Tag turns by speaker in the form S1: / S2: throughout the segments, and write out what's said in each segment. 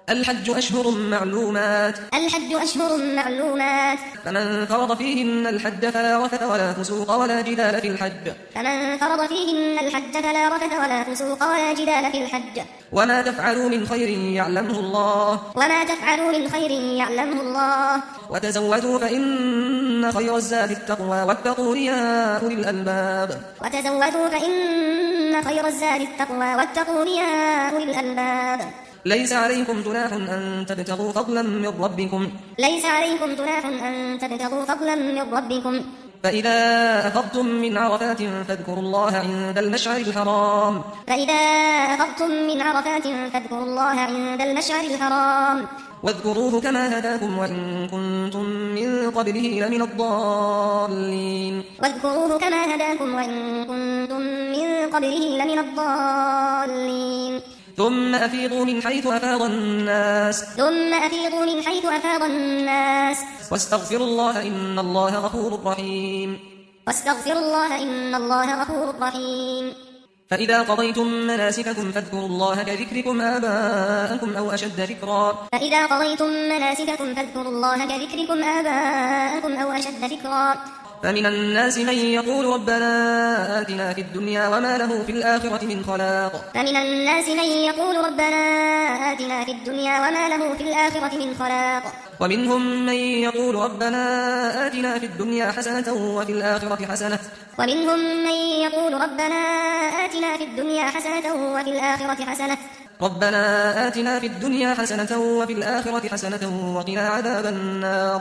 S1: الحج أشهر معلومات فمن فرض فيهن الحج فلا رفث ولا فسوق ولا جدال في الحج وما تفعلوا من خير يعلمه الله وتزودوا فإن خير الزاد التقوى واتقون يا أولي الألباب ليس عليكم جناح أن تبتغوا فضلا من ربكم فإذا أفضتم من عرفات فاذكروا الله عند المشعر الحرام واذكروه كما هداكم وإن كنتم من قبله لمن الضالين ثم أفيضوا من حيث أفاض الناس واستغفروا الله إن الله غفور رحيم فإذا قضيتم مناسككم فاذكروا الله كذكركم آباءكم أو أشد ذكرا فمن الناس من يقول ربنا آتنا في الدنيا وما له في الآخرة من خلاق ومنهم من يقول ربنا آتنا في الدنيا حسنة وفي الآخرة حسنة ربنا آتنا في الدنيا حسنة وفي الآخرة حسنة وقنا عذاب النار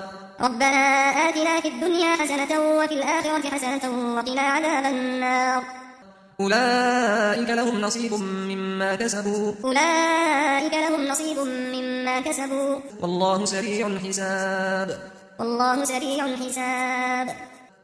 S1: أولئك لهم نصيب مما كسبوا والله سريع الحساب